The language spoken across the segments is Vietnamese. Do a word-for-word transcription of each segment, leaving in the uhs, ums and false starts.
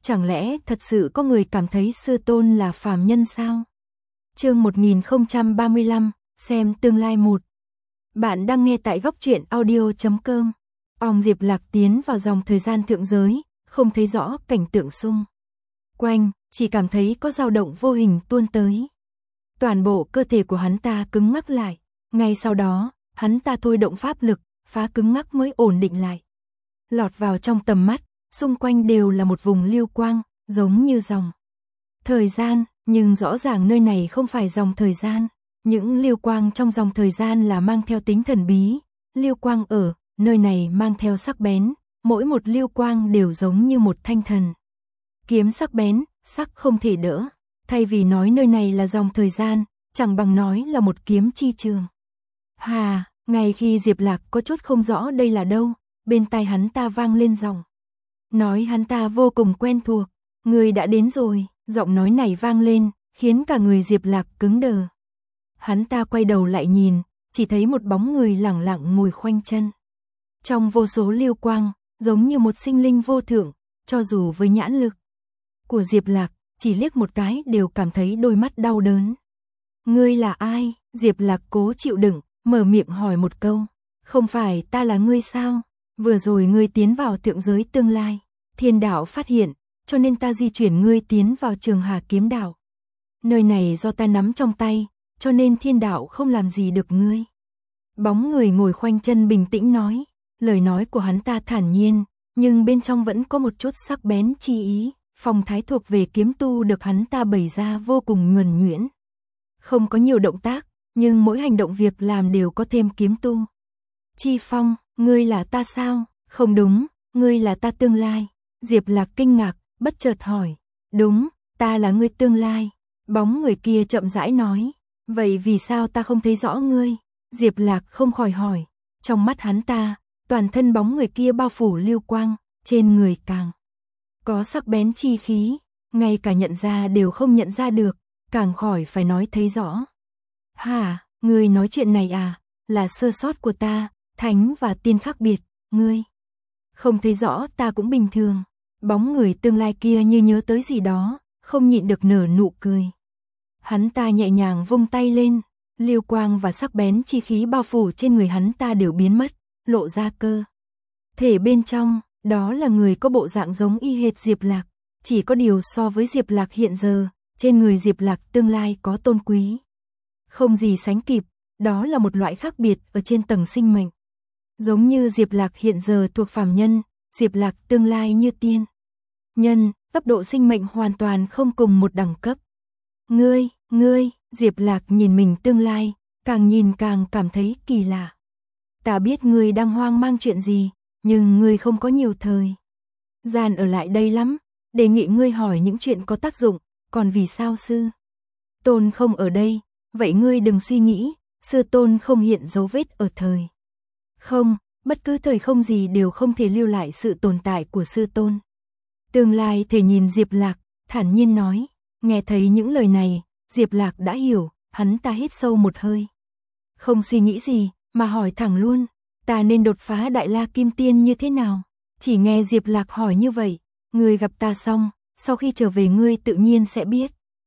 Chẳng lẽ thật sự có người cảm thấy sư tôn là phàm nhân sao? Chương một nghìn không trăm ba mươi lăm, xem tương lai một. Bạn đang nghe tại góc truyện audio chấm com. Ông Diệp Lạc tiến vào dòng thời gian thượng giới, không thấy rõ cảnh tượng xung quanh, chỉ cảm thấy có dao động vô hình tuôn tới. Toàn bộ cơ thể của hắn ta cứng ngắc lại, ngay sau đó, hắn ta thôi động pháp lực, phá cứng ngắc mới ổn định lại. Lọt vào trong tầm mắt, xung quanh đều là một vùng lưu quang, giống như dòng thời gian, nhưng rõ ràng nơi này không phải dòng thời gian. Những lưu quang trong dòng thời gian là mang theo tính thần bí, lưu quang ở nơi này mang theo sắc bén, mỗi một lưu quang đều giống như một thanh thần kiếm sắc bén, sắc không thể đỡ. Thay vì nói nơi này là dòng thời gian, chẳng bằng nói là một kiếm chi trường. Hà, ngay khi Diệp Lạc có chút không rõ đây là đâu, bên tai hắn ta vang lên giọng nói hắn ta vô cùng quen thuộc. Người đã đến rồi. Giọng nói này vang lên, khiến cả người Diệp Lạc cứng đờ. Hắn ta quay đầu lại nhìn, chỉ thấy một bóng người lẳng lặng ngồi khoanh chân. Trong vô số lưu quang, giống như một sinh linh vô thượng, cho dù với nhãn lực của Diệp Lạc, chỉ liếc một cái đều cảm thấy đôi mắt đau đớn. Ngươi là ai? Diệp Lạc cố chịu đựng, mở miệng hỏi một câu. Không phải ta là ngươi sao? Vừa rồi ngươi tiến vào thượng giới tương lai, thiên đạo phát hiện, cho nên ta di chuyển ngươi tiến vào Trường Hà Kiếm Đạo. Nơi này do ta nắm trong tay, cho nên thiên đạo không làm gì được ngươi. Bóng người ngồi khoanh chân bình tĩnh nói, lời nói của hắn ta thản nhiên, nhưng bên trong vẫn có một chút sắc bén chi ý, phong thái thuộc về kiếm tu được hắn ta bày ra vô cùng nhuần nhuyễn. Không có nhiều động tác, nhưng mỗi hành động việc làm đều có thêm kiếm tu chi phong. Ngươi là ta sao? Không đúng, ngươi là ta tương lai. Diệp Lạc kinh ngạc, bất chợt hỏi. Đúng, ta là ngươi tương lai. Bóng người kia chậm rãi nói. Vậy vì sao ta không thấy rõ ngươi? Diệp Lạc không khỏi hỏi. Trong mắt hắn ta, toàn thân bóng người kia bao phủ lưu quang, trên người càng có sắc bén chi khí, ngay cả nhận ra đều không nhận ra được, càng khỏi phải nói thấy rõ. Hả, ngươi nói chuyện này à? Là sơ sót của ta, thánh và tiên khác biệt, ngươi không thấy rõ ta cũng bình thường. Bóng người tương lai kia như nhớ tới gì đó, không nhịn được nở nụ cười. Hắn ta nhẹ nhàng vung tay lên, lưu quang và sắc bén chi khí bao phủ trên người hắn ta đều biến mất, lộ ra cơ thể bên trong, đó là người có bộ dạng giống y hệt Diệp Lạc, chỉ có điều so với Diệp Lạc hiện giờ, trên người Diệp Lạc tương lai có tôn quý không gì sánh kịp, đó là một loại khác biệt ở trên tầng sinh mệnh. Giống như Diệp Lạc hiện giờ thuộc phàm nhân, Diệp Lạc tương lai như tiên nhân, cấp độ sinh mệnh hoàn toàn không cùng một đẳng cấp. Ngươi, ngươi, Diệp Lạc nhìn mình tương lai, càng nhìn càng cảm thấy kỳ lạ. Ta biết ngươi đang hoang mang chuyện gì, nhưng ngươi không có nhiều thời gian ở lại đây lắm, đề nghị ngươi hỏi những chuyện có tác dụng, còn vì sao sư tôn không ở đây, vậy ngươi đừng suy nghĩ, sư tôn không hiện dấu vết ở thời không, bất cứ thời không gì đều không thể lưu lại sự tồn tại của sư tôn. Tương lai thể nhìn Diệp Lạc, thản nhiên nói. Nghe thấy những lời này, Diệp Lạc đã hiểu, hắn ta hít sâu một hơi. Không suy nghĩ gì, mà hỏi thẳng luôn, ta nên đột phá Đại La Kim Tiên như thế nào? Chỉ nghe Diệp Lạc hỏi như vậy, ngươi gặp ta xong, sau khi trở về ngươi tự nhiên sẽ biết.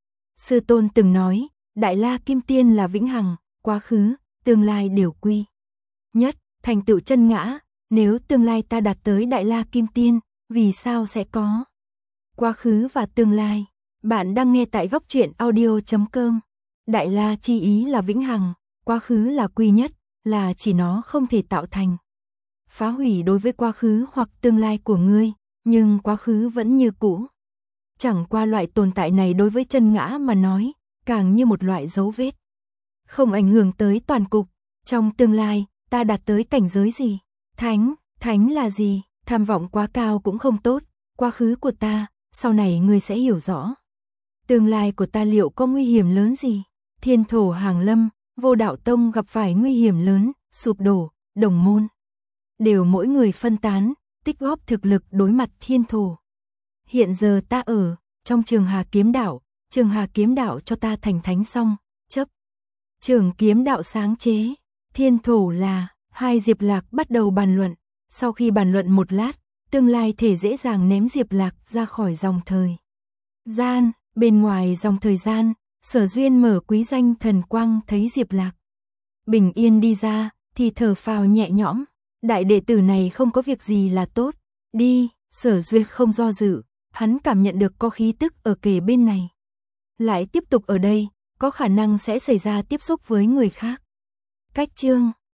Sư tôn từng nói, Đại La Kim Tiên là vĩnh hằng, quá khứ, tương lai đều quy nhất, thành tựu chân ngã. Nếu tương lai ta đạt tới Đại La Kim Tiên, vì sao sẽ có quá khứ và tương lai? Bạn đang nghe tại góc truyện audio chấm com. Đại La chi ý là vĩnh hằng, quá khứ là quy nhất, là chỉ nó không thể tạo thành phá hủy đối với quá khứ hoặc tương lai của ngươi, nhưng quá khứ vẫn như cũ. Chẳng qua loại tồn tại này đối với chân ngã mà nói, càng như một loại dấu vết, không ảnh hưởng tới toàn cục. Trong tương lai, ta đạt tới cảnh giới gì? Thánh, thánh là gì? Tham vọng quá cao cũng không tốt, quá khứ của ta, sau này ngươi sẽ hiểu rõ. Tương lai của ta liệu có nguy hiểm lớn gì? Thiên thổ hàng lâm, Vô Đạo Tông gặp phải nguy hiểm lớn, sụp đổ, đồng môn đều mỗi người phân tán, tích góp thực lực đối mặt thiên thổ. Hiện giờ ta ở trong Trường Hà Kiếm Đạo, Trường Hà Kiếm Đạo cho ta thành thánh xong, chấp Trường Kiếm Đạo sáng chế, thiên thổ là. Hai Diệp Lạc bắt đầu bàn luận, sau khi bàn luận một lát, tương lai thể dễ dàng ném Diệp Lạc ra khỏi dòng thời gian. Bên ngoài dòng thời gian, Sở Duyên mở quý danh thần quang thấy Diệp Lạc bình yên đi ra, thì thở phào nhẹ nhõm. Đại đệ tử này không có việc gì là tốt. Đi, Sở Duyên không do dự, hắn cảm nhận được có khí tức ở kề bên này. Lại tiếp tục ở đây, có khả năng sẽ xảy ra tiếp xúc với người khác. Cách chương